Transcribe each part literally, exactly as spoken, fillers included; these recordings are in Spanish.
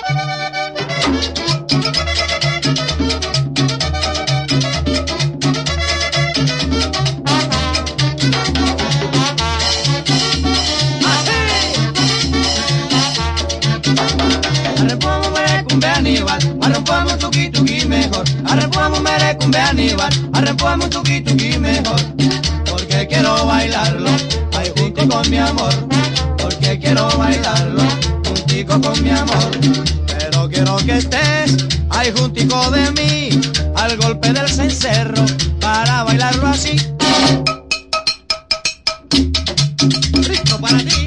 Arrempuamos tuki tuki mejor, arrempuamos merecumbe Aníbal, arrempuamos tuki tuki mejor, porque quiero bailarlo, ay junto con mi amor, porque quiero bailarlo, juntico con mi amor, pero quiero que estés, ay juntico de mí, al golpe del cencerro, para bailarlo así. Rico para ti.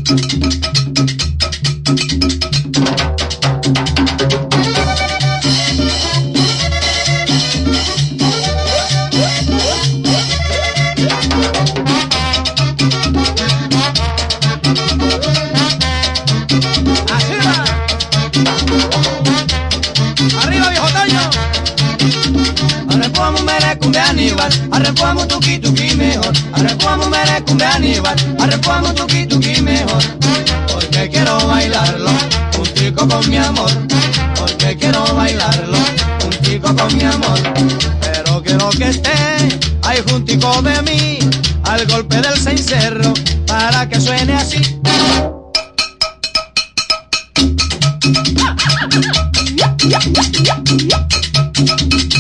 Arrempuamos merecumbe Aníbal, arrempuamos tuki tuki mejor, arrempuamos merecumbe Aníbal, arrempuamos tuki tuki mejor, porque quiero bailarlo, juntico con mi amor, porque quiero bailarlo, juntico con mi amor, pero quiero que esté, ahí juntico de mí, al golpe del cencerro, para que suene así. Yeah, yeah, yeah, yeah, yeah.